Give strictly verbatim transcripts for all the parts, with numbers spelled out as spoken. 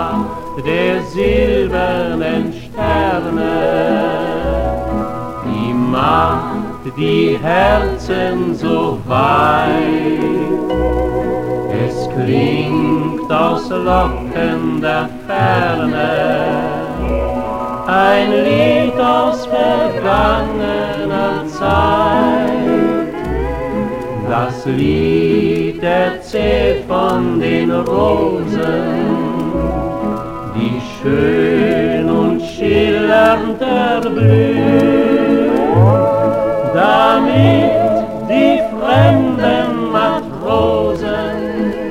Macht der silbernen Sterne, die macht die Herzen so weit. Es klingt aus lockender Ferne ein Lied aus vergangener Zeit. Das Lied erzählt von den Rosen, die schön und schillernd erblühen, damit die fremden Matrosen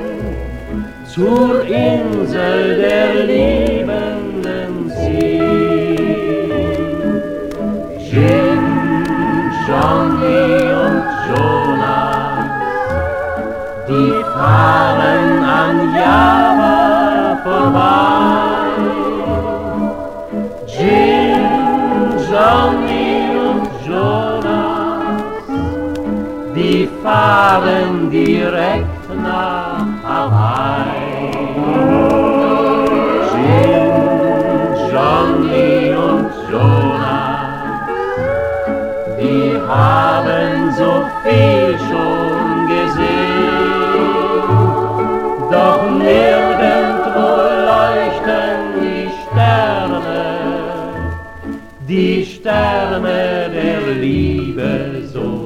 zur Insel der Liebenden ziehen. Jim, Johnny und Jonas, die fahren an Java vorbei. Jim, Johnny und Jonas, die fahren direkt nach Hawaii. Jim, Johnny und Jonas, die haben so viel schon gesehen, doch nirgendwo leuchten die Sterne, die Sterne der Liebe so.